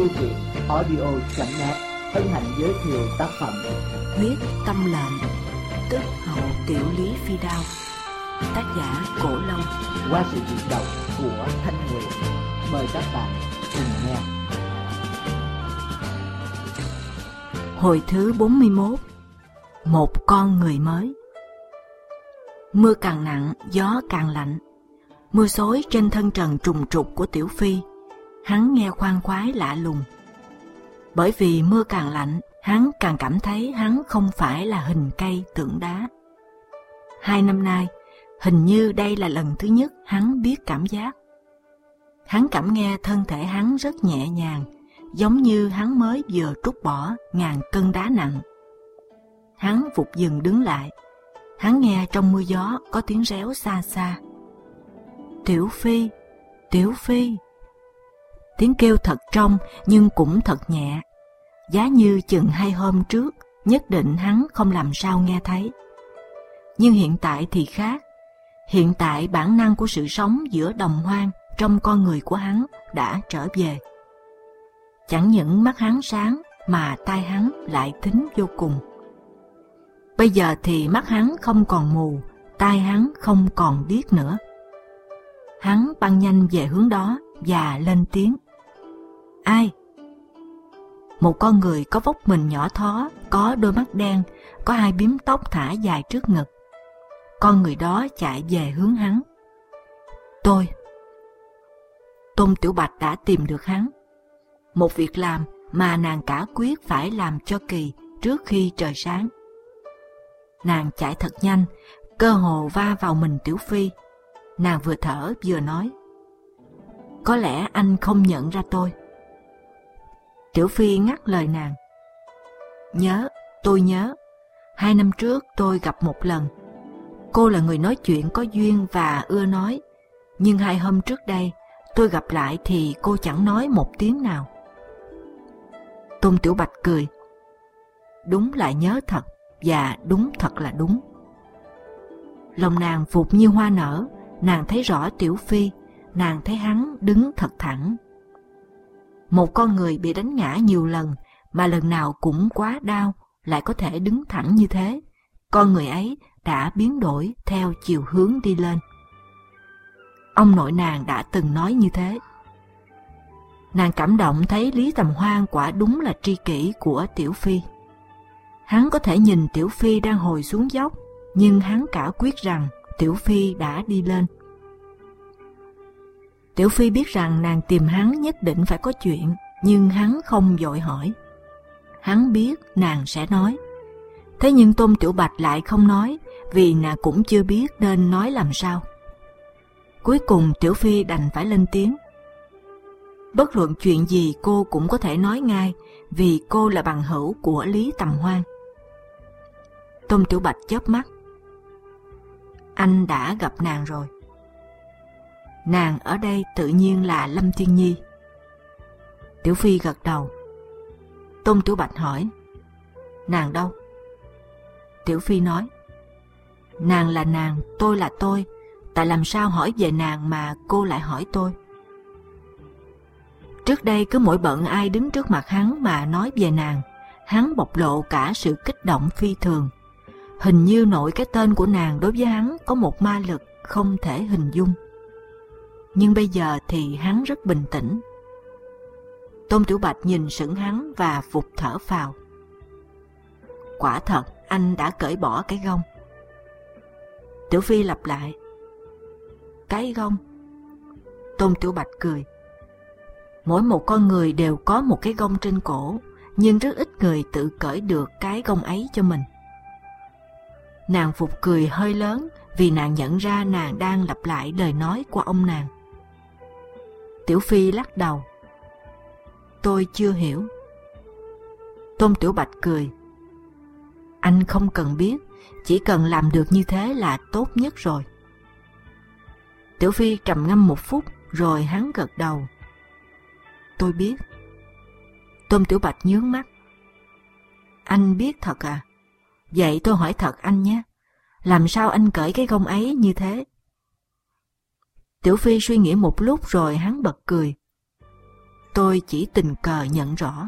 Thư viện audio.net hân hạnh giới thiệu tác phẩm Huyết Tâm Lệnh, tức Hậu Tiểu Lý Phi Đao, tác giả Cổ Long, qua sự diễn đọc của Thanh Nguyệt. Mời các bạn cùng nghe. Hồi thứ 41. Một con người mới. Mưa càng nặng, gió càng lạnh. Mưa xối trên thân trần trùng trục của Tiểu Phi, hắn nghe khoan khoái lạ lùng. Bởi vì mưa càng lạnh, hắn càng cảm thấy hắn không phải là hình cây tượng đá. 2 năm nay, hình như đây là lần thứ nhất hắn biết cảm giác. Hắn cảm nghe thân thể hắn rất nhẹ nhàng, giống như hắn mới vừa trút bỏ ngàn cân đá nặng. Hắn vụt dừng đứng lại. Hắn nghe trong mưa gió có tiếng réo xa xa. Tiểu Phi, Tiểu Phi. Tiếng kêu thật trong nhưng cũng thật nhẹ. Giá như chừng 2 hôm trước, nhất định hắn không làm sao nghe thấy. Nhưng hiện tại thì khác. Hiện tại bản năng của sự sống giữa đồng hoang trong con người của hắn đã trở về. Chẳng những mắt hắn sáng mà tai hắn lại thính vô cùng. Bây giờ thì mắt hắn không còn mù, tai hắn không còn điếc nữa. Hắn băng nhanh về hướng đó và lên tiếng. Ai? Một con người có vóc mình nhỏ thó, có đôi mắt đen, có 2 bím tóc thả dài trước ngực. Con người đó chạy về hướng hắn. Tôi. Tôn Tiểu Bạch đã tìm được hắn. Một việc làm mà nàng cả quyết phải làm cho kỳ trước khi trời sáng. Nàng chạy thật nhanh, cơ hồ va vào mình Tiểu Phi. Nàng vừa thở vừa nói. Có lẽ anh không nhận ra tôi. Tiểu Phi ngắt lời nàng. Nhớ, tôi nhớ. 2 năm trước tôi gặp một lần. Cô là người nói chuyện có duyên và ưa nói. Nhưng 2 hôm trước đây, tôi gặp lại thì cô chẳng nói một tiếng nào. Tôn Tiểu Bạch cười. Đúng là nhớ thật, và đúng thật là đúng. Lòng nàng vụt như hoa nở, nàng thấy rõ Tiểu Phi, nàng thấy hắn đứng thật thẳng. Một con người bị đánh ngã nhiều lần, mà lần nào cũng quá đau, lại có thể đứng thẳng như thế. Con người ấy đã biến đổi theo chiều hướng đi lên. Ông nội nàng đã từng nói như thế. Nàng cảm động thấy Lý Tầm Hoan quả đúng là tri kỷ của Tiểu Phi. Hắn có thể nhìn Tiểu Phi đang hồi xuống dốc, nhưng hắn cả quyết rằng Tiểu Phi đã đi lên. Tiểu Phi biết rằng nàng tìm hắn nhất định phải có chuyện, nhưng hắn không vội hỏi. Hắn biết nàng sẽ nói. Thế nhưng Tôn Tiểu Bạch lại không nói, vì nàng cũng chưa biết nên nói làm sao. Cuối cùng Tiểu Phi đành phải lên tiếng. Bất luận chuyện gì cô cũng có thể nói ngay, vì cô là bằng hữu của Lý Tầm Hoan. Tôn Tiểu Bạch chớp mắt. Anh đã gặp nàng rồi. Nàng ở đây tự nhiên là Lâm Thiên Nhi. Tiểu Phi gật đầu. Tôn Tiểu Bạch hỏi. Nàng đâu? Tiểu Phi nói. Nàng là nàng, tôi là tôi. Tại làm sao hỏi về nàng mà cô lại hỏi tôi? Trước đây cứ mỗi bận ai đứng trước mặt hắn mà nói về nàng, hắn bộc lộ cả sự kích động phi thường. Hình như nội cái tên của nàng đối với hắn có một ma lực không thể hình dung. Nhưng bây giờ thì hắn rất bình tĩnh. Tôn Tiểu Bạch nhìn sững hắn và vụt thở phào. Quả thật, anh đã cởi bỏ cái gông. Tiểu Phi lặp lại. Cái gông? Tôn Tiểu Bạch cười. Mỗi một con người đều có một cái gông trên cổ, nhưng rất ít người tự cởi được cái gông ấy cho mình. Nàng vụt cười hơi lớn vì nàng nhận ra nàng đang lặp lại lời nói của ông nàng. Tiểu Phi lắc đầu. Tôi chưa hiểu. Tôn Tiểu Bạch cười. Anh không cần biết, chỉ cần làm được như thế là tốt nhất rồi. Tiểu Phi trầm ngâm một phút rồi hắn gật đầu. Tôi biết. Tôn Tiểu Bạch nhướng mắt. Anh biết thật à? Vậy tôi hỏi thật anh nhé. Làm sao anh cởi cái gông ấy như thế? Tiểu Phi suy nghĩ một lúc rồi hắn bật cười. tôi chỉ tình cờ nhận rõ.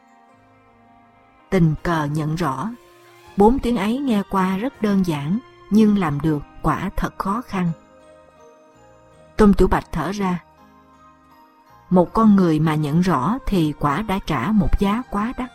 Tình cờ nhận rõ. 4 tiếng ấy nghe qua rất đơn giản, nhưng làm được quả thật khó khăn. Tôn Tiểu Bạch thở ra. Một con người mà nhận rõ thì quả đã trả một giá quá đắt.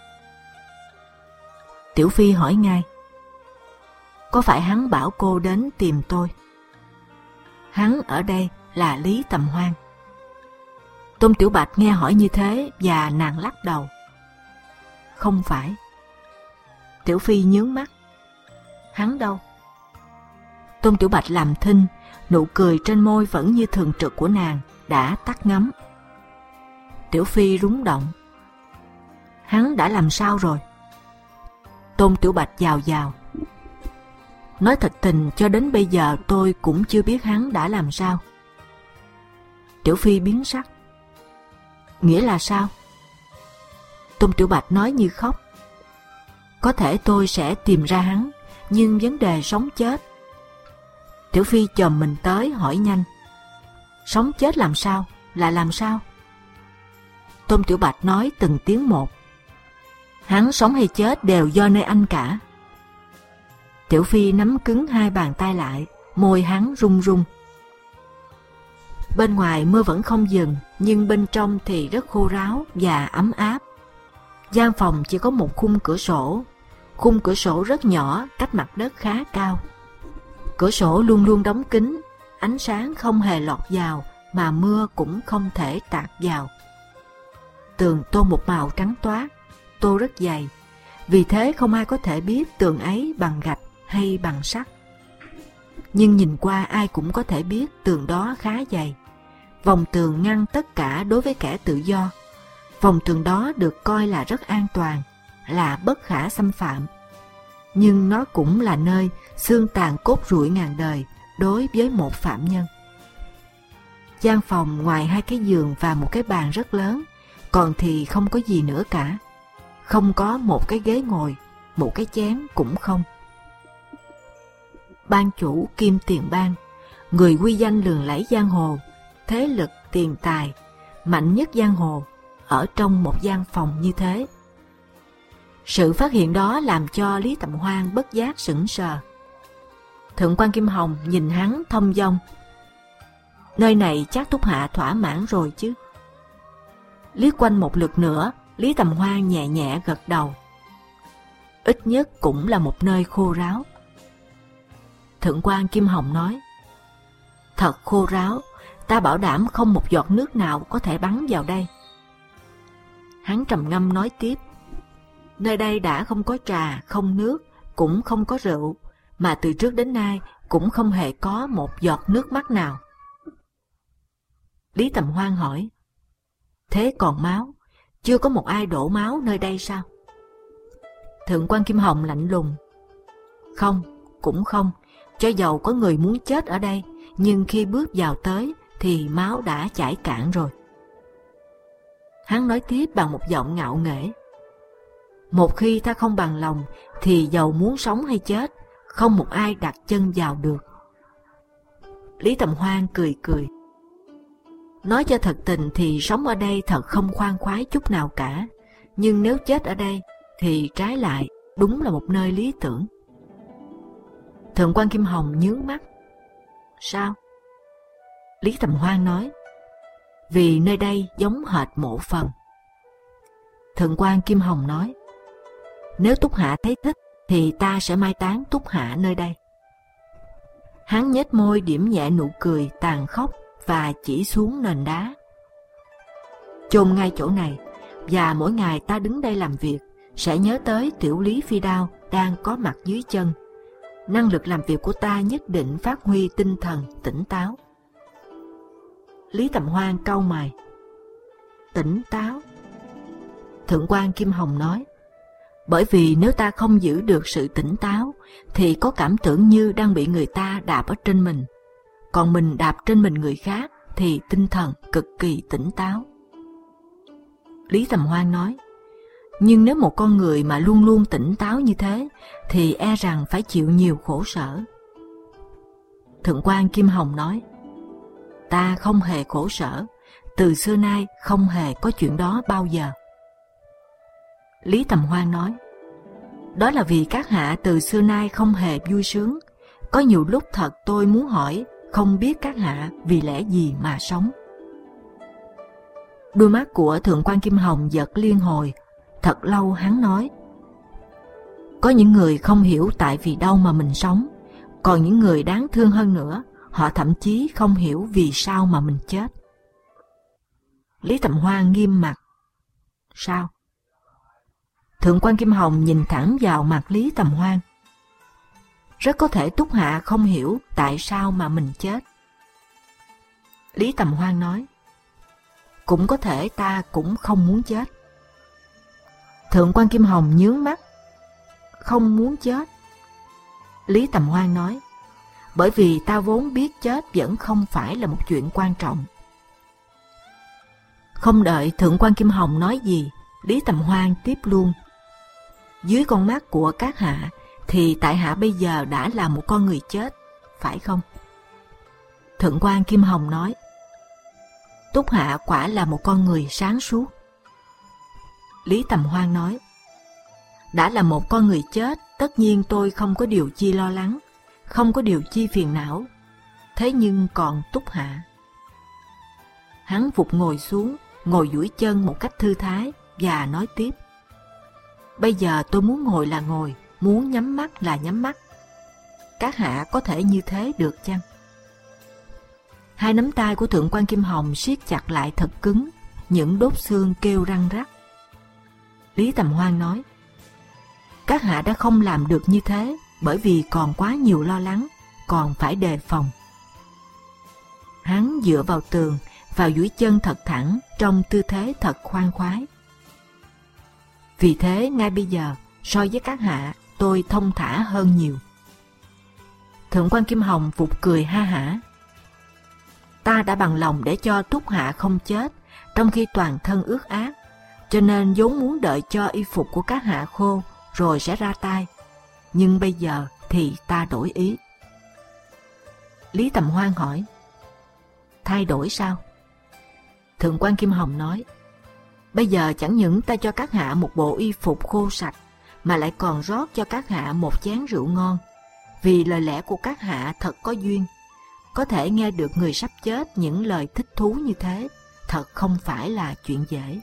Tiểu Phi hỏi ngay. Có phải hắn bảo cô đến tìm tôi? Hắn ở đây là Lý Tầm Hoan. Tôn Tiểu Bạch nghe hỏi như thế và nàng lắc đầu. Không phải. Tiểu Phi nhướng mắt. Hắn đâu? Tôn Tiểu Bạch làm thinh, nụ cười trên môi vẫn như thường trực của nàng đã tắt ngấm. Tiểu Phi rúng động. Hắn đã làm sao rồi? Tôn Tiểu Bạch dào dào. Nói thật tình, cho đến bây giờ tôi cũng chưa biết hắn đã làm sao. Tiểu Phi biến sắc. Nghĩa là sao? Tôn Tiểu Bạch nói như khóc. Có thể tôi sẽ tìm ra hắn, nhưng vấn đề sống chết. Tiểu Phi chồm mình tới hỏi nhanh. Sống chết làm sao? Là làm sao? Tôn Tiểu Bạch nói từng tiếng một. Hắn sống hay chết đều do nơi anh cả. Tiểu Phi nắm cứng hai bàn tay lại, môi hắn run run. Bên ngoài mưa vẫn không dừng, nhưng bên trong thì rất khô ráo và ấm áp. Gian phòng chỉ có một khung cửa sổ rất nhỏ, cách mặt đất khá cao. Cửa sổ luôn luôn đóng kín, ánh sáng không hề lọt vào, mà mưa cũng không thể tạt vào. Tường tô một màu trắng toát, tô rất dày, vì thế không ai có thể biết tường ấy bằng gạch hay bằng sắt. Nhưng nhìn qua ai cũng có thể biết tường đó khá dày. Vòng tường ngăn tất cả đối với kẻ tự do. Vòng tường đó được coi là rất an toàn, là bất khả xâm phạm. Nhưng nó cũng là nơi xương tàn cốt rụi ngàn đời đối với một phạm nhân. Gian phòng ngoài hai cái giường và một cái bàn rất lớn, còn thì không có gì nữa cả. Không có một cái ghế ngồi, một cái chén cũng không. Ban chủ Kim Tiền Bang, người uy danh lừng lẫy giang hồ, thế lực tiền tài, mạnh nhất giang hồ, ở trong một gian phòng như thế. Sự phát hiện đó làm cho Lý Tầm Hoan bất giác sững sờ. Thượng quan Kim Hồng nhìn hắn thông dong. Nơi này chắc Thúc Hạ thỏa mãn rồi chứ? Liếc quanh một lượt nữa, Lý Tầm Hoan nhẹ nhẹ gật đầu. Ít nhất cũng là một nơi khô ráo. Thượng quan Kim Hồng nói. Thật khô ráo, ta bảo đảm không một giọt nước nào có thể bắn vào đây. Hắn trầm ngâm nói tiếp. Nơi đây đã không có trà, không nước, cũng không có rượu, mà từ trước đến nay cũng không hề có một giọt nước mắt nào. Lý Tầm Hoan hỏi. Thế còn máu, chưa có một ai đổ máu nơi đây sao? Thượng quan Kim Hồng lạnh lùng. Không, cũng không, cho dầu có người muốn chết ở đây, nhưng khi bước vào tới thì máu đã chảy cạn rồi. Hắn nói tiếp bằng một giọng ngạo nghễ. Một khi ta không bằng lòng, thì dầu muốn sống hay chết, không một ai đặt chân vào được. Lý Tầm Hoan cười cười. Nói cho thật tình thì sống ở đây thật không khoan khoái chút nào cả, nhưng nếu chết ở đây thì trái lại đúng là một nơi lý tưởng. Thượng quan Kim Hồng nhướng mắt. Sao? Lý Tầm Hoan nói. Vì nơi đây giống hệt mộ phần. Thượng quan Kim Hồng nói. Nếu Túc Hạ thấy thích thì ta sẽ mai táng Túc Hạ nơi đây. Hắn nhếch môi điểm nhẹ nụ cười tàn khốc và chỉ xuống nền đá. Chôn ngay chỗ này, và mỗi ngày ta đứng đây làm việc sẽ nhớ tới tiểu Lý Phi Đao đang có mặt dưới chân. Năng lực làm việc của ta nhất định phát huy tinh thần tỉnh táo. Lý Tầm Hoan cau mày. Tỉnh táo? Thượng quan Kim Hồng nói. Bởi vì nếu ta không giữ được sự tỉnh táo, thì có cảm tưởng như đang bị người ta đạp ở trên mình. Còn mình đạp trên mình người khác thì tinh thần cực kỳ tỉnh táo. Lý Tầm Hoan nói. Nhưng nếu một con người mà luôn luôn tỉnh táo như thế, thì e rằng phải chịu nhiều khổ sở. Thượng quan Kim Hồng nói. Ta không hề khổ sở, từ xưa nay không hề có chuyện đó bao giờ. Lý Tầm Hoan nói, đó là vì các hạ từ xưa nay không hề vui sướng. Có nhiều lúc thật tôi muốn hỏi, không biết các hạ vì lẽ gì mà sống. Đôi mắt của Thượng quan Kim Hồng giật liên hồi. Thật lâu hắn nói, có những người không hiểu tại vì đâu mà mình sống. Còn những người đáng thương hơn nữa, họ thậm chí không hiểu vì sao mà mình chết. Lý Tầm Hoan nghiêm mặt. Sao? Thượng quan Kim Hồng nhìn thẳng vào mặt Lý Tầm Hoan. Rất có thể Túc Hạ không hiểu tại sao mà mình chết. Lý Tầm Hoan nói, cũng có thể ta cũng không muốn chết. Thượng quan Kim Hồng nhướng mắt. Không muốn chết. Lý Tầm Hoan nói, bởi vì ta vốn biết chết vẫn không phải là một chuyện quan trọng. Không đợi Thượng quan Kim Hồng nói gì, Lý Tầm Hoan tiếp luôn. Dưới con mắt của các hạ thì tại hạ bây giờ đã là một con người chết, phải không? Thượng quan Kim Hồng nói, Túc hạ quả là một con người sáng suốt. Lý Tầm Hoan nói, đã là một con người chết, tất nhiên tôi không có điều chi lo lắng, không có điều chi phiền não. Thế nhưng còn Túc hạ. Hắn vụt ngồi xuống, ngồi duỗi chân một cách thư thái và nói tiếp, bây giờ tôi muốn ngồi là ngồi, muốn nhắm mắt là nhắm mắt. Các hạ có thể như thế được chăng? Hai nắm tay của Thượng quan Kim Hồng siết chặt lại thật cứng, những đốt xương kêu răng rắc. Lý Tầm Hoan nói, các hạ đã không làm được như thế bởi vì còn quá nhiều lo lắng, còn phải đề phòng. Hắn dựa vào tường, vào duỗi chân thật thẳng trong tư thế thật khoan khoái. Vì thế ngay bây giờ so với các hạ tôi thông thả hơn nhiều. Thượng quan Kim Hồng vụt cười ha hả. Ta đã bằng lòng để cho Túc hạ không chết trong khi toàn thân ướt át, cho nên vốn muốn đợi cho y phục của các hạ khô rồi sẽ ra tay. Nhưng bây giờ thì ta đổi ý. Lý Tầm Hoan hỏi, thay đổi sao? Thượng quan Kim Hồng nói, bây giờ chẳng những ta cho các hạ một bộ y phục khô sạch, mà lại còn rót cho các hạ một chén rượu ngon. Vì lời lẽ của các hạ thật có duyên. Có thể nghe được người sắp chết những lời thích thú như thế, thật không phải là chuyện dễ.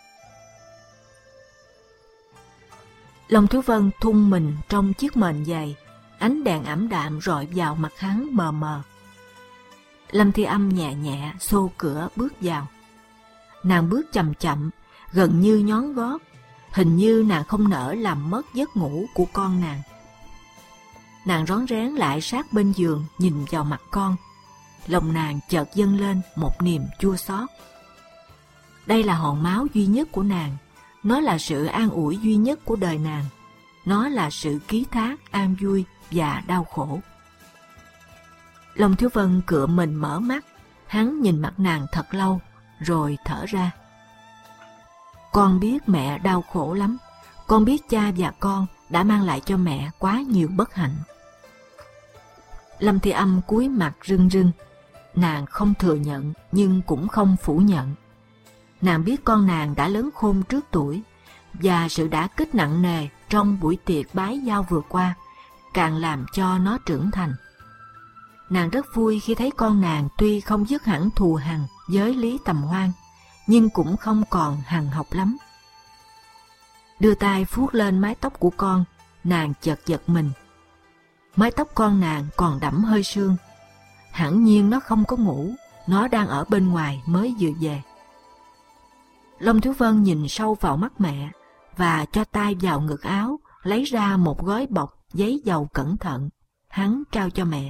Long Thiếu Vân thung mình trong chiếc mền dày, ánh đèn ảm đạm rọi vào mặt hắn mờ mờ. Lâm Thi Âm nhẹ nhẹ xô cửa bước vào. Nàng bước chậm chậm, gần như nhón gót, hình như nàng không nỡ làm mất giấc ngủ của con nàng. Nàng rón rén lại sát bên giường nhìn vào mặt con. Lòng nàng chợt dâng lên một niềm chua xót. Đây là hòn máu duy nhất của nàng, nó là sự an ủi duy nhất của đời nàng, nó là sự ký thác an vui và đau khổ. Long Thiếu Vân cựa mình mở mắt, hắn nhìn mặt nàng thật lâu, rồi thở ra. Con biết mẹ đau khổ lắm, con biết cha và con đã mang lại cho mẹ quá nhiều bất hạnh. Lâm Thi Âm cúi mặt rưng rưng, nàng không thừa nhận nhưng cũng không phủ nhận. Nàng biết con nàng đã lớn khôn trước tuổi, và sự đả kích nặng nề trong buổi tiệc bái giao vừa qua càng làm cho nó trưởng thành. Nàng rất vui khi thấy con nàng tuy không dứt hẳn thù hằn với Lý Tầm Hoan, nhưng cũng không còn hằn học lắm. Đưa tay vuốt lên mái tóc của con, nàng chợt giật mình. Mái tóc con nàng còn đẫm hơi sương. Hẳn nhiên nó không có ngủ, nó đang ở bên ngoài mới vừa về. Long Thiếu Vân nhìn sâu vào mắt mẹ và cho tay vào ngực áo, lấy ra một gói bọc giấy dầu cẩn thận. Hắn trao cho mẹ.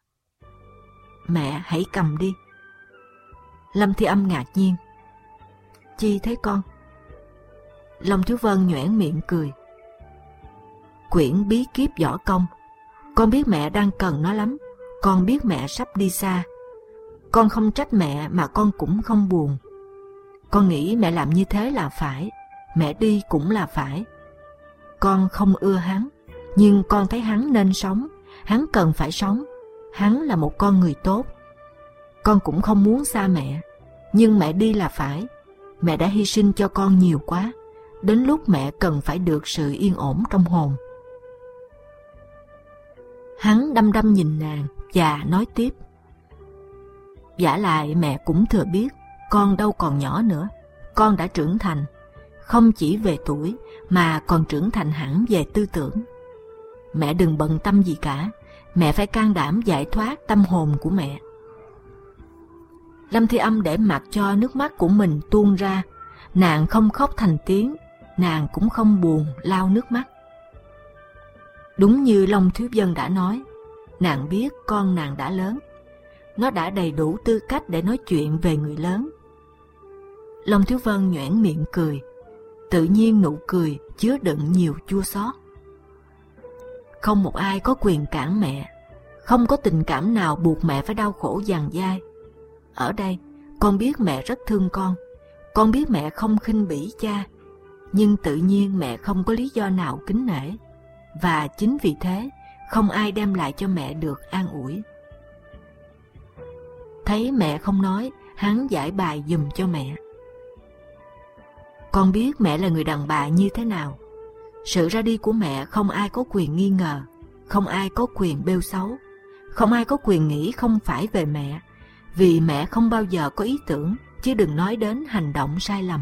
Mẹ hãy cầm đi. Lâm Thi Âm ngạc nhiên. Chi thế con? Long Thiếu Vân nhoẻn miệng cười. Quyển bí kíp võ công. Con biết mẹ đang cần nó lắm. Con biết mẹ sắp đi xa. Con không trách mẹ mà con cũng không buồn. Con nghĩ mẹ làm như thế là phải. Mẹ đi cũng là phải. Con không ưa hắn, nhưng con thấy hắn nên sống. Hắn cần phải sống. Hắn là một con người tốt. Con cũng không muốn xa mẹ. Nhưng mẹ đi là phải. Mẹ đã hy sinh cho con nhiều quá. Đến lúc mẹ cần phải được sự yên ổn trong hồn. Hắn đăm đăm nhìn nàng và nói tiếp. Vả lại mẹ cũng thừa biết con đâu còn nhỏ nữa. Con đã trưởng thành, không chỉ về tuổi mà còn trưởng thành hẳn về tư tưởng. Mẹ đừng bận tâm gì cả. Mẹ phải can đảm giải thoát tâm hồn của mẹ. Lâm Thi Âm để mặc cho nước mắt của mình tuôn ra. Nàng không khóc thành tiếng, nàng cũng không buồn lau nước mắt. Đúng như Long Thiếu Vân đã nói, nàng biết con nàng đã lớn. Nó đã đầy đủ tư cách để nói chuyện về người lớn. Long Thiếu Vân nhoẻn miệng cười. Tự nhiên nụ cười chứa đựng nhiều chua xót. Không một ai có quyền cản mẹ. Không có tình cảm nào buộc mẹ phải đau khổ dằn dai. Ở đây, con biết mẹ rất thương con. Con biết mẹ không khinh bỉ cha. Nhưng tự nhiên mẹ không có lý do nào kính nể. Và chính vì thế, không ai đem lại cho mẹ được an ủi. Thấy mẹ không nói, hắn giải bài giùm cho mẹ. Con biết mẹ là người đàn bà như thế nào. Sự ra đi của mẹ không ai có quyền nghi ngờ, không ai có quyền bêu xấu, không ai có quyền nghĩ không phải về mẹ, vì mẹ không bao giờ có ý tưởng, chứ đừng nói đến hành động sai lầm.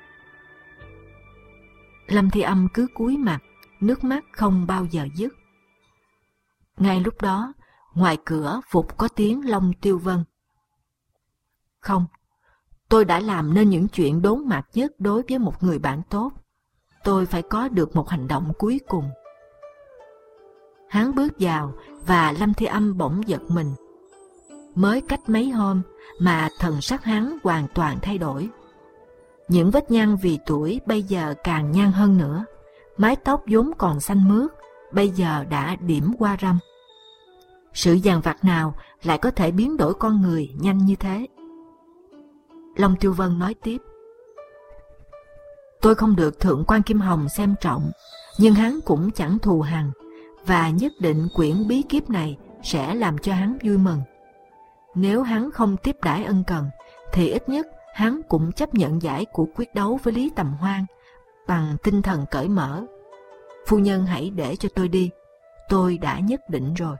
Lâm Thi Âm cứ cúi mặt, nước mắt không bao giờ dứt. Ngay lúc đó, ngoài cửa vụt có tiếng Long Tiêu Vân. Không, tôi đã làm nên những chuyện đốn mặt nhất đối với một người bạn tốt. Tôi phải có được một hành động cuối cùng. Hắn bước vào và Lâm Thi Âm bỗng giật mình. Mới cách mấy hôm mà thần sắc hắn hoàn toàn thay đổi. Những vết nhăn vì tuổi bây giờ càng nhăn hơn nữa. Mái tóc vốn còn xanh mướt, bây giờ đã điểm qua râm. Sự dằn vặt nào lại có thể biến đổi con người nhanh như thế? Long Tiêu Vân nói tiếp. Tôi không được Thượng quan Kim Hồng xem trọng, nhưng hắn cũng chẳng thù hằn, và nhất định quyển bí kíp này sẽ làm cho hắn vui mừng. Nếu hắn không tiếp đãi ân cần, thì ít nhất hắn cũng chấp nhận giải cuộc quyết đấu với Lý Tầm Hoan bằng tinh thần cởi mở. Phu nhân hãy để cho tôi đi, tôi đã nhất định rồi.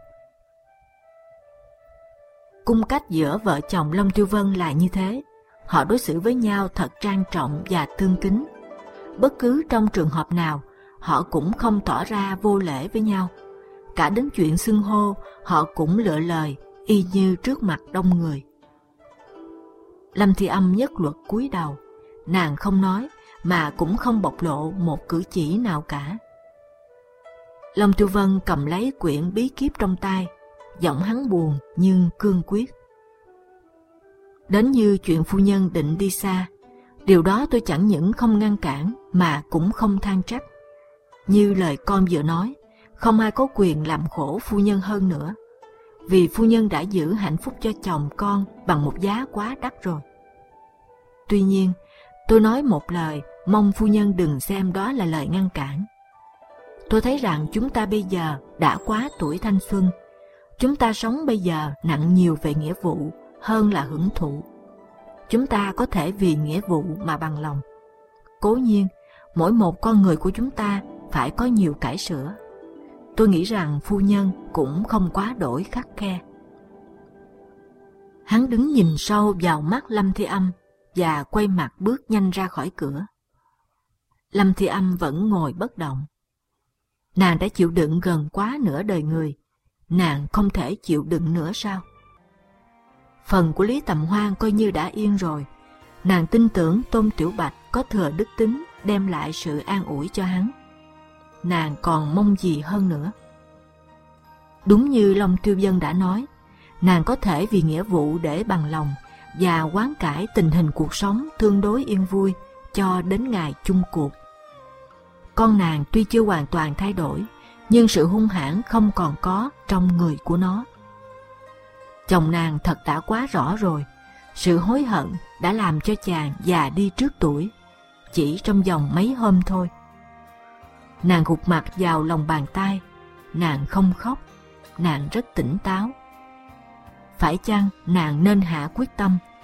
Cung cách giữa vợ chồng Long Tiêu Vân là như thế. Họ đối xử với nhau thật trang trọng và tương kính. Bất cứ trong trường hợp nào, họ cũng không tỏ ra vô lễ với nhau. Cả đến chuyện xưng hô, họ cũng lựa lời, y như trước mặt đông người. Lâm Thi Âm nhất luật cúi đầu. Nàng không nói, mà cũng không bộc lộ một cử chỉ nào cả. Long Tiêu Vân cầm lấy quyển bí kíp trong tay, giọng hắn buồn nhưng cương quyết. Đến như chuyện phu nhân định đi xa, điều đó tôi chẳng những không ngăn cản mà cũng không than trách. Như lời con vừa nói, không ai có quyền làm khổ phu nhân hơn nữa, vì phu nhân đã giữ hạnh phúc cho chồng con bằng một giá quá đắt rồi. Tuy nhiên, tôi nói một lời, mong phu nhân đừng xem đó là lời ngăn cản. Tôi thấy rằng chúng ta bây giờ đã quá tuổi thanh xuân. Chúng ta sống bây giờ nặng nhiều về nghĩa vụ hơn là hưởng thụ. Chúng ta có thể vì nghĩa vụ mà bằng lòng. Cố nhiên, mỗi một con người của chúng ta phải có nhiều cải sửa. Tôi nghĩ rằng phu nhân cũng không quá đổi khắt khe. Hắn đứng nhìn sâu vào mắt Lâm Thi Âm và quay mặt bước nhanh ra khỏi cửa. Lâm Thi Âm vẫn ngồi bất động. Nàng đã chịu đựng gần quá nửa đời người. Nàng không thể chịu đựng nữa sao? Phần của Lý Tầm Hoan coi như đã yên rồi. Nàng tin tưởng Tôn Tiểu Bạch có thừa đức tính đem lại sự an ủi cho hắn. Nàng còn mong gì hơn nữa? Đúng như Long Tiêu Vân đã nói, nàng có thể vì nghĩa vụ để bằng lòng và hoán cải tình hình cuộc sống tương đối yên vui cho đến ngày chung cuộc. Con nàng tuy chưa hoàn toàn thay đổi, nhưng sự hung hãn không còn có trong người của nó. Chồng nàng thật đã quá rõ rồi. Sự hối hận đã làm cho chàng già đi trước tuổi, chỉ trong vòng mấy hôm thôi. Nàng gục mặt vào lòng bàn tay. Nàng không khóc. Nàng rất tỉnh táo. Phải chăng nàng nên hạ quyết tâm?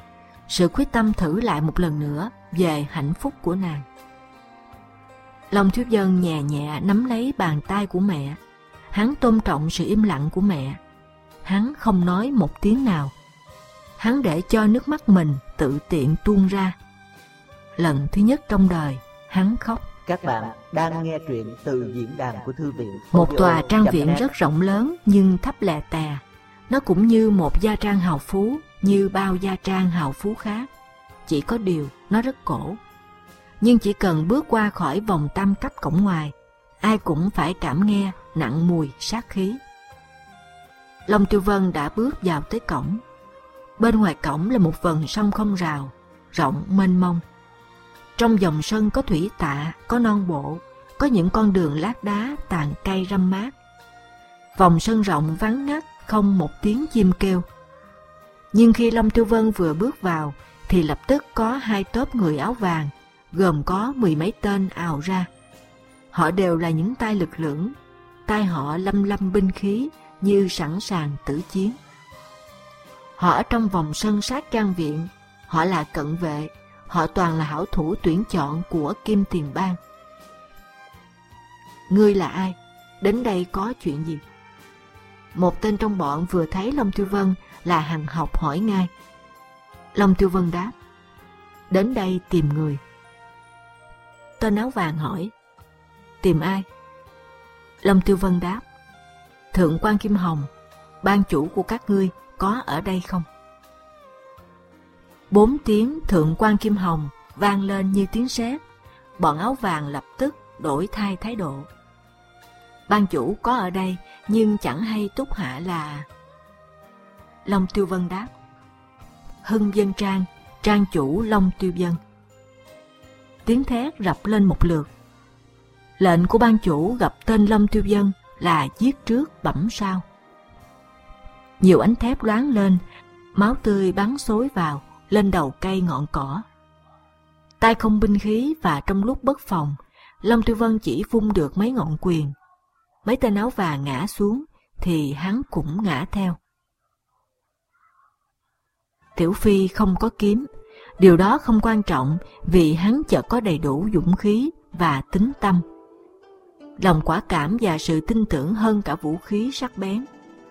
sự quyết tâm thử lại một lần nữa về hạnh phúc của nàng. Long Thiếu Vân nhẹ nhẹ nắm lấy bàn tay của mẹ. Hắn tôn trọng sự im lặng của mẹ. Hắn không nói một tiếng nào. Hắn để cho nước mắt mình tự tiện tuôn ra. Lần thứ nhất trong đời, hắn khóc. Các bạn đang nghe truyện từ diễn đàn của thư viện. Một tòa trang viện rất rộng lớn nhưng thấp lè tè. Nó cũng như một gia trang hào phú, như bao gia trang hào phú khác. Chỉ có điều nó rất cổ. Nhưng chỉ cần bước qua khỏi vòng tam cấp cổng ngoài, ai cũng phải cảm nghe nặng mùi sát khí. Long Tiêu Vân đã bước vào tới cổng. Bên ngoài cổng là một vần sông không rào, rộng mênh mông. Trong dòng sân có thủy tạ, có non bộ, có những con đường lát đá tàn cây râm mát. Vòng sân rộng vắng ngắt, không một tiếng chim kêu. Nhưng khi Long Tiêu Vân vừa bước vào, thì lập tức có hai tốp người áo vàng, gồm có 10 mấy tên ào ra. Họ đều là những tay lực lưỡng, tay họ lăm lăm binh khí như sẵn sàng tử chiến. Họ ở trong vòng sân sát trang viện, họ là cận vệ, họ toàn là hảo thủ tuyển chọn của Kim Tiền Bang. Ngươi là ai? Đến đây có chuyện gì? Một tên trong bọn vừa thấy Long Tiêu Vân là Hằng Học hỏi ngay. Long Tiêu Vân đáp: đến đây tìm người. Tên áo vàng hỏi: tìm ai? Long Tiêu Vân đáp: Thượng quan Kim Hồng, ban chủ của các ngươi có ở đây không? 4 tiếng Thượng quan Kim Hồng vang lên như tiếng sét. Bọn áo vàng lập tức đổi thay thái độ. Ban chủ có ở đây, nhưng chẳng hay túc hạ là... Long Tiêu Vân đáp: Hưng Vân Trang, trang chủ Long Tiêu Vân. Tiếng thét rập lên một lượt. Lệnh của ban chủ gặp tên Long Tiêu Vân là giết trước bẩm sau. Nhiều ánh thép loáng lên, máu tươi bắn xối vào lên đầu cây ngọn cỏ. Tay không binh khí và trong lúc bất phòng, Long Tiêu Vân chỉ vung được mấy ngọn quyền. Mấy tên áo vàng ngã xuống thì hắn cũng ngã theo. Tiểu Phi không có kiếm, điều đó không quan trọng vì hắn chợt có đầy đủ dũng khí và tín tâm. Lòng quả cảm và sự tin tưởng hơn cả vũ khí sắc bén.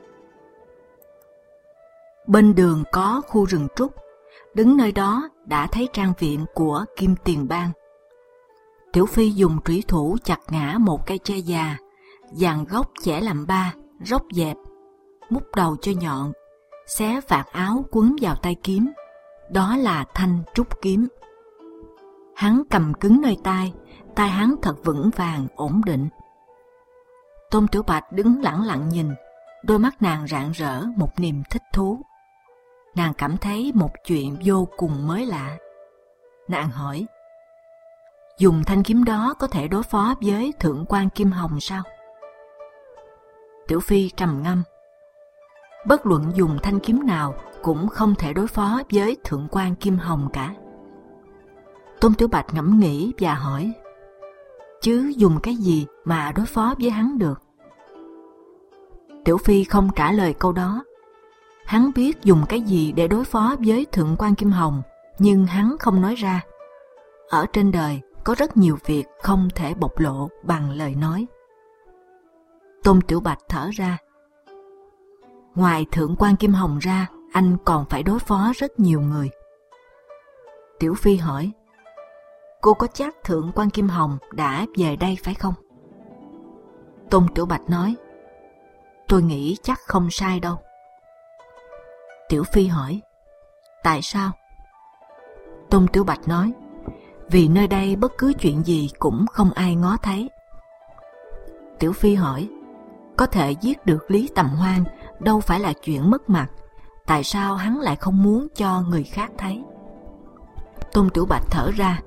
Bên đường có khu rừng trúc, đứng nơi đó đã thấy trang viện của Kim Tiền Bang. Tiểu Phi dùng trủy thủ chặt ngã một cây tre già, dàn gốc chẻ làm ba, róc dẹp, múc đầu cho nhọn, xé vạt áo quấn vào tay kiếm. Đó là thanh trúc kiếm. Hắn cầm cứng nơi tay hắn thật vững vàng, ổn định. Tôn Tiểu Bạch đứng lẳng lặng nhìn, đôi mắt nàng rạng rỡ một niềm thích thú. Nàng cảm thấy một chuyện vô cùng mới lạ. Nàng hỏi: dùng thanh kiếm đó có thể đối phó với Thượng quan Kim Hồng sao? Tiểu Phi trầm ngâm: bất luận dùng thanh kiếm nào cũng không thể đối phó với Thượng quan Kim Hồng cả. Tôn Tiểu Bạch ngẫm nghĩ và hỏi: chứ dùng cái gì mà đối phó với hắn được? Tiểu Phi không trả lời câu đó. Hắn biết dùng cái gì để đối phó với Thượng quan Kim Hồng, nhưng hắn không nói ra. Ở trên đời có rất nhiều việc không thể bộc lộ bằng lời nói. Tôn Tiểu Bạch thở ra: ngoài Thượng quan Kim Hồng ra, anh còn phải đối phó rất nhiều người. Tiểu Phi hỏi: cô có chắc Thượng quan Kim Hồng đã về đây phải không? Tôn Tiểu Bạch nói: tôi nghĩ chắc không sai đâu. Tiểu Phi hỏi: tại sao? Tôn Tiểu Bạch nói: vì nơi đây bất cứ chuyện gì cũng không ai ngó thấy. Tiểu Phi hỏi: có thể giết được Lý Tầm Hoan đâu phải là chuyện mất mặt, tại sao hắn lại không muốn cho người khác thấy? Tôn Tiểu Bạch thở ra: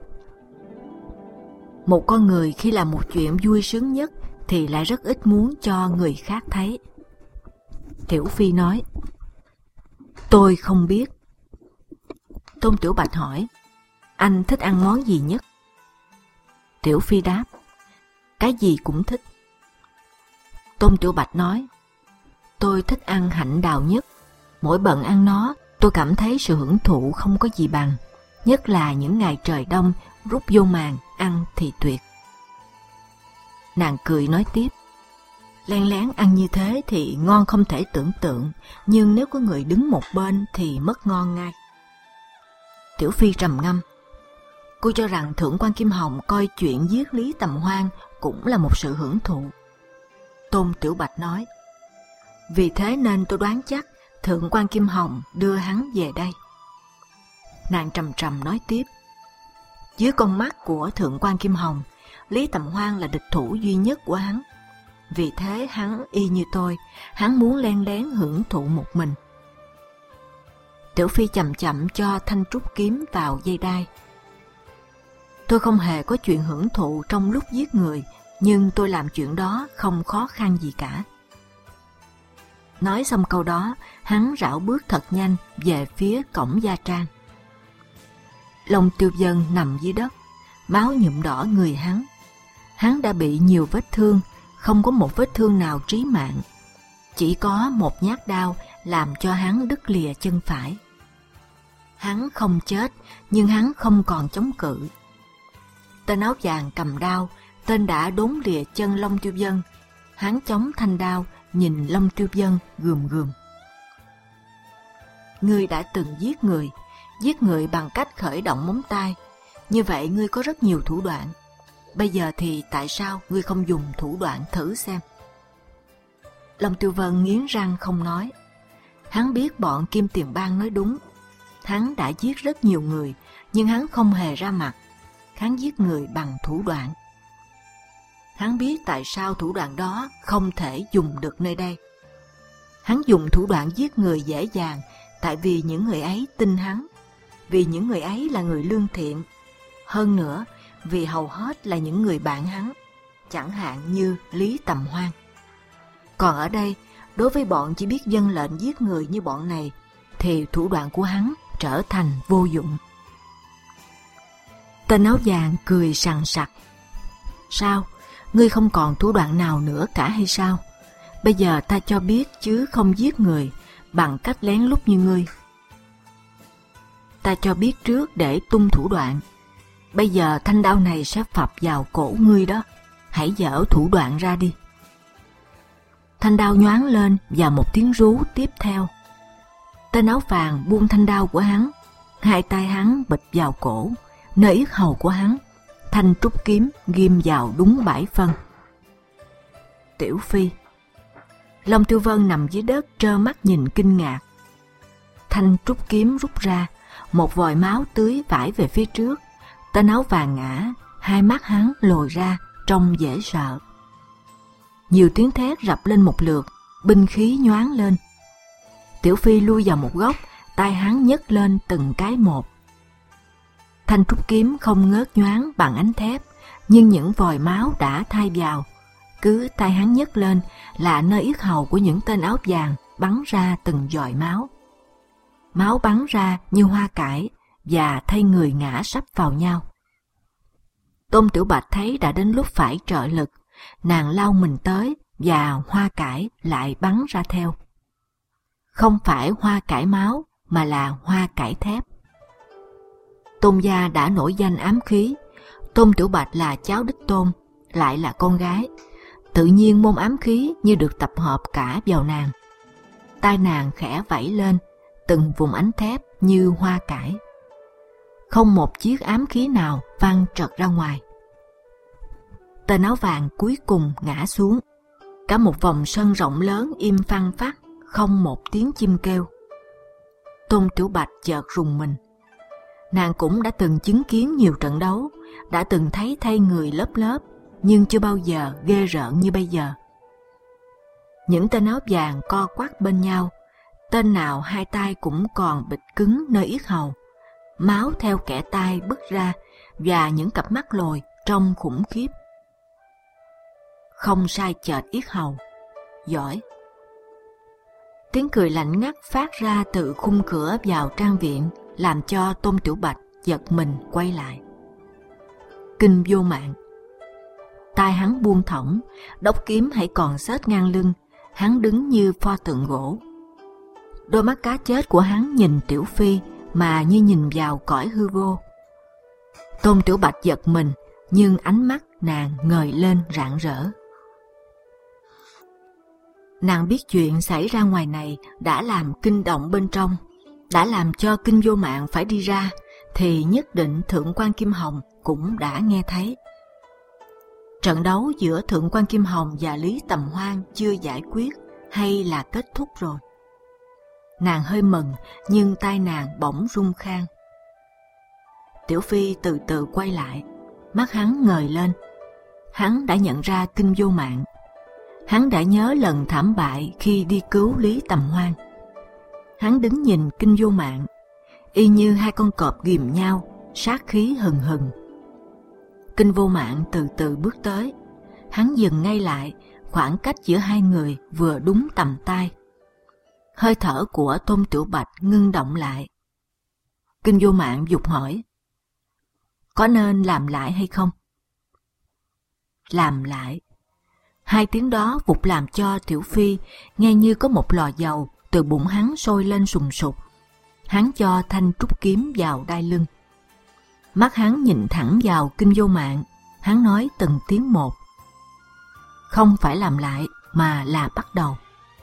một con người khi làm một chuyện vui sướng nhất thì lại rất ít muốn cho người khác thấy. Tiểu Phi nói: tôi không biết. Tôn Tiểu Bạch hỏi: anh thích ăn món gì nhất? Tiểu Phi đáp: cái gì cũng thích. Tôn Tiểu Bạch nói: tôi thích ăn hạnh đào nhất, mỗi bận ăn nó Tôi cảm thấy sự hưởng thụ không có gì bằng, nhất là những ngày trời đông rút vô màn ăn thì tuyệt. Nàng cười nói tiếp, len lén ăn như thế thì ngon không thể tưởng tượng, nhưng nếu có người đứng một bên thì mất ngon ngay. Tiểu Phi trầm ngâm. Cô cho rằng Thượng quan Kim Hồng coi chuyện giết Lý Tầm Hoan cũng là một sự hưởng thụ. Tôn Tiểu Bạch nói, vì thế nên tôi đoán chắc Thượng quan Kim Hồng đưa hắn về đây. Nàng trầm trầm nói tiếp, dưới con mắt của Thượng quan Kim Hồng, Lý Tầm Hoan là địch thủ duy nhất của hắn. Vì thế hắn y như tôi, hắn muốn len lén hưởng thụ một mình. Tiểu Phi chậm chậm cho thanh trúc kiếm vào dây đai. Tôi không hề có chuyện hưởng thụ trong lúc giết người, nhưng tôi làm chuyện đó không khó khăn gì cả. Nói xong câu đó, hắn rảo bước thật nhanh về phía cổng gia trang. Long Tiêu Vân nằm dưới đất, máu nhuộm đỏ người hắn. Hắn đã bị nhiều vết thương, không có một vết thương nào trí mạng. Chỉ có một nhát đao làm cho hắn đứt lìa chân phải. Hắn không chết, nhưng hắn không còn chống cự. Tên áo vàng cầm đao, tên đã đốn lìa chân Long Tiêu Vân. Hắn chống thanh đao, nhìn Long Tiêu Vân gườm gườm. Ngươi đã từng giết người bằng cách khởi động móng tay. Như vậy ngươi có rất nhiều thủ đoạn. Bây giờ thì tại sao ngươi không dùng thủ đoạn thử xem? Long Tiêu Vân nghiến răng không nói. Hắn biết bọn Kim Tiền Bang nói đúng. Hắn đã giết rất nhiều người, nhưng hắn không hề ra mặt. Hắn giết người bằng thủ đoạn. Hắn biết tại sao thủ đoạn đó không thể dùng được nơi đây. Hắn dùng thủ đoạn giết người dễ dàng, tại vì những người ấy tin hắn, vì những người ấy là người lương thiện. Hơn nữa, vì hầu hết là những người bạn hắn, chẳng hạn như Lý Tầm Hoan. Còn ở đây, đối với bọn chỉ biết vâng lệnh giết người như bọn này, thì thủ đoạn của hắn trở thành vô dụng. Tên áo vàng cười sằng sặc. Sao? Ngươi không còn thủ đoạn nào nữa cả hay sao? Bây giờ ta cho biết chứ không giết người bằng cách lén lút như ngươi. Ta cho biết trước để tung thủ đoạn. Bây giờ thanh đao này sẽ phập vào cổ ngươi đó. Hãy dở thủ đoạn ra đi. Thanh đao nhoáng lên và một tiếng rú tiếp theo. Tên áo vàng buông thanh đao của hắn. Hai tay hắn bịch vào cổ, nơi yết hầu của hắn. Thanh trúc kiếm ghim vào đúng 7 phân. Tiểu Phi. Long Tiêu Vân nằm dưới đất trơ mắt nhìn kinh ngạc. Thanh trúc kiếm rút ra, một vòi máu tưới vãi về phía trước. Tên áo vàng ngã, hai mắt hắn lồi ra, trông dễ sợ. Nhiều tiếng thét rập lên một lượt, binh khí nhoáng lên. Tiểu Phi lui vào một góc, tay hắn nhấc lên từng cái một. Thanh trúc kiếm không ngớt nhoáng bằng ánh thép, nhưng những vòi máu đã thay vào. Cứ tay hắn nhấc lên là nơi yết hầu của những tên áo vàng bắn ra từng giọt máu. Máu bắn ra như hoa cải và thay người ngã sắp vào nhau. Tôn Tiểu Bạch thấy đã đến lúc phải trợ lực, nàng lao mình tới và hoa cải lại bắn ra theo. Không phải hoa cải máu mà là hoa cải thép. Tôn gia đã nổi danh ám khí. Tôn Tiểu Bạch là cháu đích Tôn, lại là con gái. Tự nhiên môn ám khí như được tập hợp cả vào nàng. Tai nàng khẽ vẫy lên, từng vùng ánh thép như hoa cải. Không một chiếc ám khí nào văng trật ra ngoài. Tên áo vàng cuối cùng ngã xuống. Cả một vòng sân rộng lớn im phăng phắc, không một tiếng chim kêu. Tôn Tiểu Bạch chợt rùng mình. Nàng cũng đã từng chứng kiến nhiều trận đấu, đã từng thấy thay người lớp lớp, nhưng chưa bao giờ ghê rợn như bây giờ. Những tên áo vàng co quắp bên nhau, tên nào hai tay cũng còn bịt cứng nơi yết hầu, máu theo kẽ tay bứt ra và những cặp mắt lồi trông khủng khiếp. Không sai chệch yết hầu, giỏi. Tiếng cười lạnh ngắt phát ra từ khung cửa vào trang viện, làm cho Tôn Tiểu Bạch giật mình quay lại. Kinh vô mạng. Tai hắn buông thõng, đốc kiếm hãy còn xết ngang lưng, hắn đứng như pho tượng gỗ. Đôi mắt cá chết của hắn nhìn Tiểu Phi mà như nhìn vào cõi hư vô. Tôn Tiểu Bạch giật mình, nhưng ánh mắt nàng ngời lên rạng rỡ. Nàng biết chuyện xảy ra ngoài này đã làm kinh động bên trong, đã làm cho Kinh Vô Mạng phải đi ra, thì nhất định Thượng quan Kim Hồng cũng đã nghe thấy. Trận đấu giữa Thượng quan Kim Hồng và Lý Tầm Hoan chưa giải quyết hay là kết thúc rồi? Nàng hơi mừng, nhưng tai nàng bỗng run khan. Tiểu Phi từ từ quay lại, mắt hắn ngời lên. Hắn đã nhận ra Kinh Vô Mạng. Hắn đã nhớ lần thảm bại khi đi cứu Lý Tầm Hoan. Hắn đứng nhìn Kinh Vô Mạng, y như hai con cọp ghìm nhau, sát khí hừng hừng. Kinh Vô Mạng từ từ bước tới. Hắn dừng ngay lại, khoảng cách giữa hai người vừa đúng tầm tay. Hơi thở của Tôn Tiểu Bạch ngưng động lại. Kinh Vô Mạng giục hỏi: có nên làm lại hay không? Làm lại. Hai tiếng đó vụt làm cho Tiểu Phi nghe như có một lò dầu từ bụng hắn sôi lên sùng sục. Hắn cho thanh trúc kiếm vào đai lưng. Mắt hắn nhìn thẳng vào Kinh Vô Mạng. Hắn nói từng tiếng một: không phải làm lại mà là bắt đầu.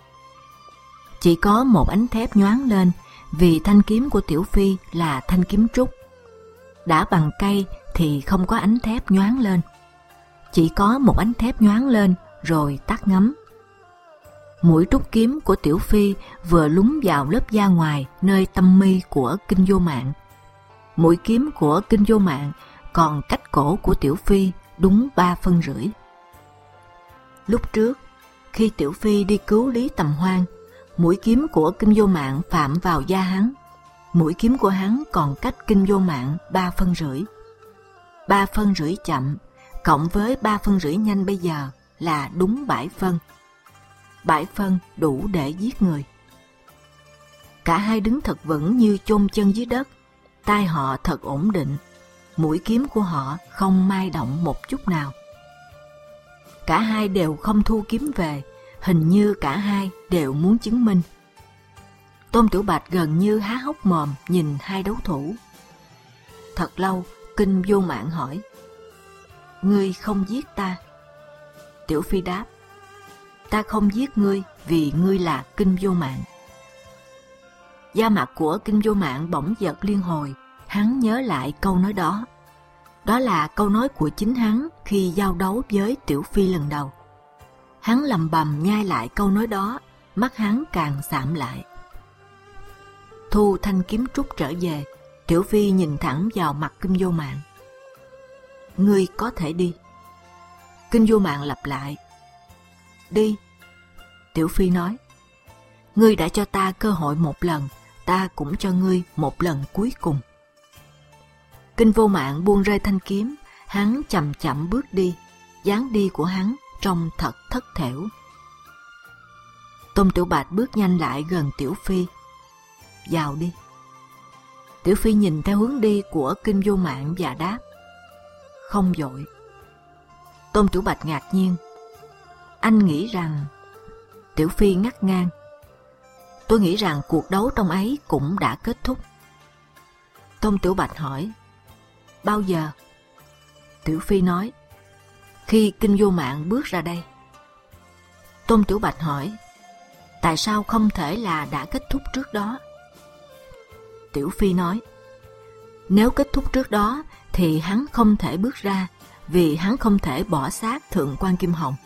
Chỉ có một ánh thép nhoáng lên, vì thanh kiếm của Tiểu Phi là thanh kiếm trúc. Đã bằng cây thì không có ánh thép nhoáng lên. Chỉ có một ánh thép nhoáng lên rồi tắt ngấm. Mũi trúc kiếm của Tiểu Phi vừa lún vào lớp da ngoài nơi tâm mi của Kinh Vô Mạng. Mũi kiếm của Kinh Vô Mạng còn cách cổ của Tiểu Phi đúng 3 phân rưỡi. Lúc trước, khi Tiểu Phi đi cứu Lý Tầm Hoan, mũi kiếm của Kinh Vô Mạng phạm vào da hắn. Mũi kiếm của hắn còn cách Kinh Vô Mạng 3 phân rưỡi. 3 phân rưỡi chậm, cộng với 3 phân rưỡi nhanh bây giờ là đúng 7 phân. 7 phân đủ để giết người. Cả hai đứng thật vững như chôn chân dưới đất, tay họ thật ổn định, mũi kiếm của họ không mai động một chút nào. Cả hai đều không thu kiếm về, hình như cả hai đều muốn chứng minh. Tôn Tiểu Bạch gần như há hốc mồm nhìn hai đấu thủ. Thật lâu, Kinh Vô Mạng hỏi: ngươi không giết ta? Tiểu Phi đáp: ta không giết ngươi vì ngươi là Kinh Vô Mạng. Da mặt của Kinh Vô Mạng bỗng giật liên hồi. Hắn nhớ lại câu nói đó. Đó là câu nói của chính hắn khi giao đấu với Tiểu Phi lần đầu. Hắn lầm bầm nhai lại câu nói đó, mắt hắn càng sạm lại. Thu thanh kiếm trúc trở về, Tiểu Phi nhìn thẳng vào mặt Kinh Vô Mạng. ngươi có thể đi. Kinh Vô Mạng lặp lại: đi. Tiểu Phi nói: ngươi đã cho ta cơ hội một lần, ta cũng cho ngươi một lần cuối cùng. Kinh Vô Mạng buông rơi thanh kiếm, hắn chậm chậm bước đi, dáng đi của hắn trông thật thất thểu. Tôn Tiểu Bạch bước nhanh lại gần Tiểu Phi: vào đi. Tiểu Phi nhìn theo hướng đi của Kinh Vô Mạng và đáp: không vội. Tôn Tiểu Bạch ngạc nhiên: anh nghĩ rằng... Tiểu Phi ngắt ngang: tôi nghĩ rằng cuộc đấu trong ấy cũng đã kết thúc. Tôn Tiểu Bạch hỏi: bao giờ? Tiểu Phi nói: khi Kinh Vô Mạng bước ra đây. Tôn Tiểu Bạch hỏi: tại sao không thể là đã kết thúc trước đó? Tiểu Phi nói: nếu kết thúc trước đó thì hắn không thể bước ra, vì hắn không thể bỏ xác Thượng quan Kim Hồng.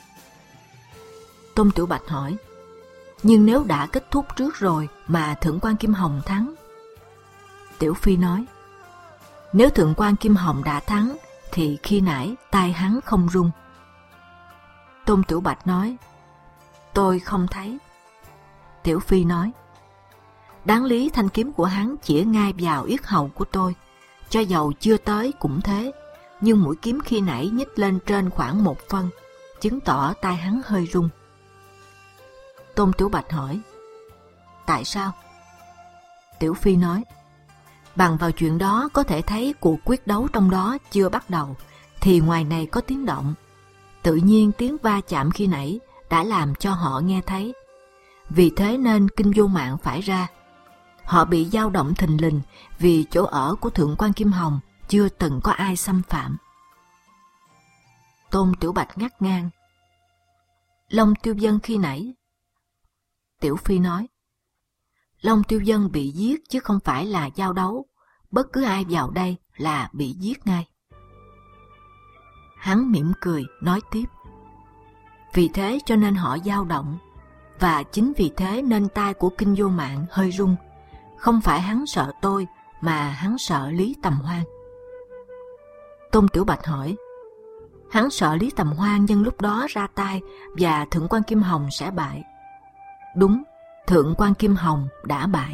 Tôn Tiểu Bạch hỏi: nhưng nếu đã kết thúc trước rồi mà Thượng quan Kim Hồng thắng? Tiểu Phi nói: nếu Thượng quan Kim Hồng đã thắng thì khi nãy tay hắn không rung. Tôn Tiểu Bạch nói: tôi không thấy. Tiểu Phi nói: đáng lý thanh kiếm của hắn chĩa ngay vào yết hầu của tôi, cho dầu chưa tới cũng thế, nhưng mũi kiếm khi nãy nhích lên trên khoảng 1 phân, chứng tỏ tay hắn hơi rung. Tôn Tiểu Bạch hỏi: tại sao? Tiểu Phi nói: bằng vào chuyện đó có thể thấy cuộc quyết đấu trong đó chưa bắt đầu, thì ngoài này có tiếng động. Tự nhiên tiếng va chạm khi nãy đã làm cho họ nghe thấy. Vì thế nên Kinh Vô Mạng phải ra. Họ bị dao động thình lình vì chỗ ở của Thượng quan Kim Hồng chưa từng có ai xâm phạm. Tôn Tiểu Bạch ngắt ngang. Long Tiêu Vân khi nãy. Tiểu Phi nói. Long Tiêu Vân bị giết chứ không phải là giao đấu. Bất cứ ai vào đây là bị giết ngay. Hắn mỉm cười nói tiếp. Vì thế cho nên họ dao động. Và chính vì thế nên tai của Kinh Vô Mạng hơi rung. Không phải hắn sợ tôi mà hắn sợ Lý Tầm Hoan. Tôn Tiểu Bạch hỏi. Hắn sợ Lý Tầm Hoan nhân lúc đó ra tay và Thượng quan Kim Hồng sẽ bại. Đúng, Thượng quan Kim Hồng đã bại.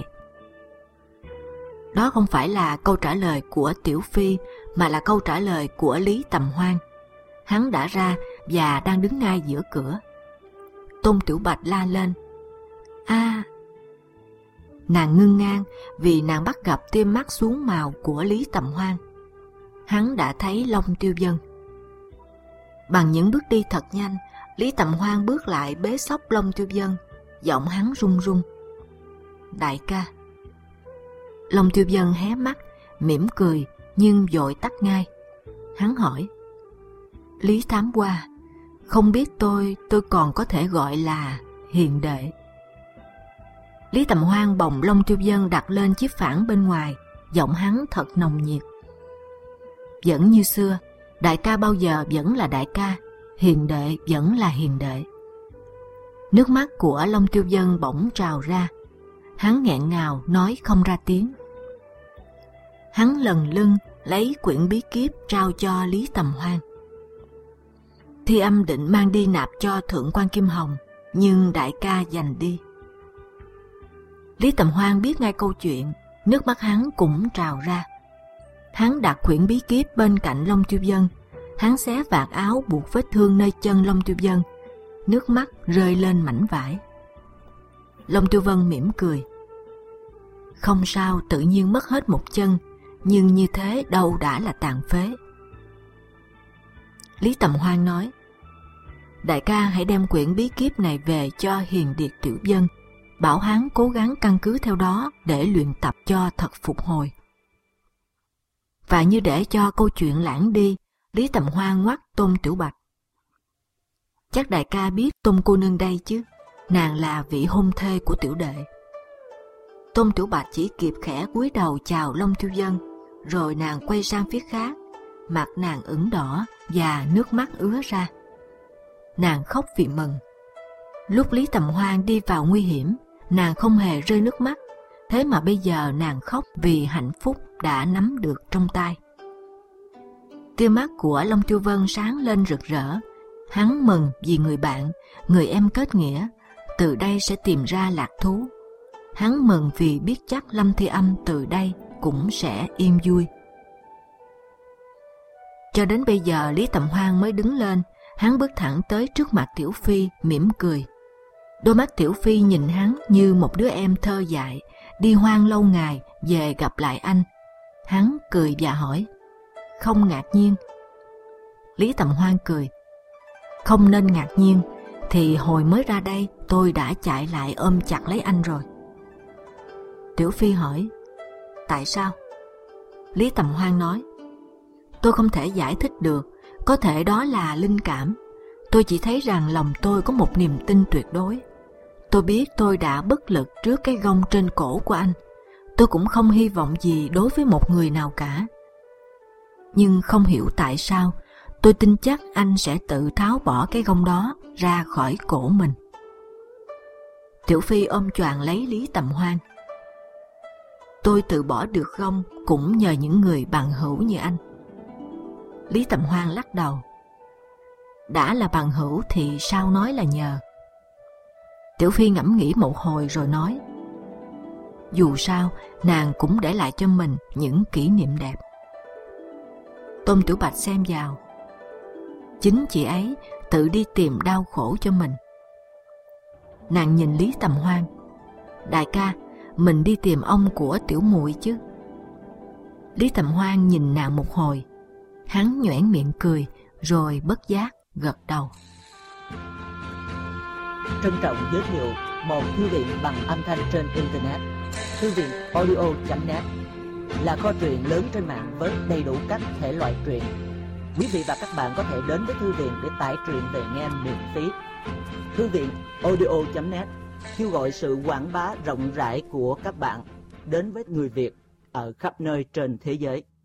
Đó không phải là câu trả lời của Tiểu Phi mà là câu trả lời của Lý Tầm Hoan. Hắn đã ra và đang đứng ngay giữa cửa. Tôn Tiểu Bạch la lên. A! Nàng ngưng ngang vì nàng bắt gặp tia mắt xuống màu của Lý Tầm Hoan. Hắn đã thấy Long Tiêu Vân. Bằng những bước đi thật nhanh, Lý Tầm Hoan bước lại bế xốc Long Tiêu Vân, giọng hắn run run. Đại ca. Long Tiêu Vân hé mắt, mỉm cười nhưng vội tắt ngay. Hắn hỏi. Lý Thám Hoa, không biết tôi còn có thể gọi là hiền đệ. Lý Tầm Hoan bồng Long Tiêu Vân đặt lên chiếc phản bên ngoài, giọng hắn thật nồng nhiệt. Vẫn như xưa, đại ca bao giờ vẫn là đại ca, hiền đệ vẫn là hiền đệ. Nước mắt của Long Tiêu Vân bỗng trào ra. Hắn nghẹn ngào nói không ra tiếng. Hắn lần lưng lấy quyển bí kíp trao cho Lý Tầm Hoan. Thi Âm định mang đi nạp cho Thượng quan Kim Hồng, nhưng đại ca giành đi. Lý Tầm Hoan biết ngay câu chuyện, nước mắt hắn cũng trào ra. Hắn đặt quyển bí kíp bên cạnh Long Tiêu Vân. Hắn xé vạt áo buộc vết thương nơi chân Long Tiêu Vân. Nước mắt rơi lên mảnh vải. Long Tiêu Vân mỉm cười. Không sao, tự nhiên mất hết một chân, nhưng như thế đâu đã là tàn phế. Lý Tầm Hoan nói. Đại ca hãy đem quyển bí kíp này về cho Hiền Điệt Tiểu Vân, bảo hắn cố gắng căn cứ theo đó để luyện tập cho thật phục hồi. Và như để cho câu chuyện lãng đi, Lý Tầm Hoan ngoắt Tôn Tiểu Bạch. Chắc đại ca biết Tôn cô nương đây chứ, nàng là vị hôn thê của tiểu đệ. Tôn Tiểu Bạch chỉ kịp khẽ cúi đầu chào Long Tiêu Vân, rồi nàng quay sang phía khác, mặt nàng ửng đỏ và nước mắt ứa ra. Nàng khóc vì mừng. Lúc Lý Tầm Hoan đi vào nguy hiểm, nàng không hề rơi nước mắt, thế mà bây giờ nàng khóc vì hạnh phúc đã nắm được trong tay. Tia mắt của Long Tiêu Vân sáng lên rực rỡ. Hắn mừng vì người bạn, người em kết nghĩa, từ đây sẽ tìm ra lạc thú. Hắn mừng vì biết chắc Lâm Thi Âm từ đây cũng sẽ yên vui. Cho đến bây giờ Lý Tầm Hoan mới đứng lên. Hắn bước thẳng tới trước mặt Tiểu Phi, mỉm cười. Đôi mắt Tiểu Phi nhìn hắn như một đứa em thơ dại, đi hoang lâu ngày về gặp lại anh. Hắn cười và hỏi, không ngạc nhiên? Lý Tầm Hoan cười, không nên ngạc nhiên, thì hồi mới ra đây tôi đã chạy lại ôm chặt lấy anh rồi. Tiểu Phi hỏi, tại sao? Lý Tầm Hoan nói, tôi không thể giải thích được, có thể đó là linh cảm. Tôi chỉ thấy rằng lòng tôi có một niềm tin tuyệt đối. Tôi biết tôi đã bất lực trước cái gông trên cổ của anh. Tôi cũng không hy vọng gì đối với một người nào cả. Nhưng không hiểu tại sao, tôi tin chắc anh sẽ tự tháo bỏ cái gông đó ra khỏi cổ mình. Tiểu Phi ôm choàng lấy Lý Tầm Hoan. Tôi tự bỏ được gông cũng nhờ những người bằng hữu như anh. Lý Tầm Hoan lắc đầu. Đã là bằng hữu thì sao nói là nhờ? Tiểu Phi ngẫm nghĩ một hồi rồi nói, dù sao nàng cũng để lại cho mình những kỷ niệm đẹp. Tôn Tiểu Bạch xem vào. Chính chị ấy tự đi tìm đau khổ cho mình. Nàng nhìn Lý Tầm Hoan. Đại ca, mình đi tìm ông của tiểu muội chứ? Lý Tầm Hoan nhìn nàng một hồi. Hắn nhoẻn miệng cười, rồi bất giác gật đầu. Trân trọng giới thiệu một thư viện bằng âm thanh trên Internet. Thư viện audio.net là kho truyện lớn trên mạng với đầy đủ các thể loại truyện. Quý vị và các bạn có thể đến với thư viện để tải truyện về nghe miễn phí. Thư viện audio.net kêu gọi sự quảng bá rộng rãi của các bạn đến với người Việt ở khắp nơi trên thế giới.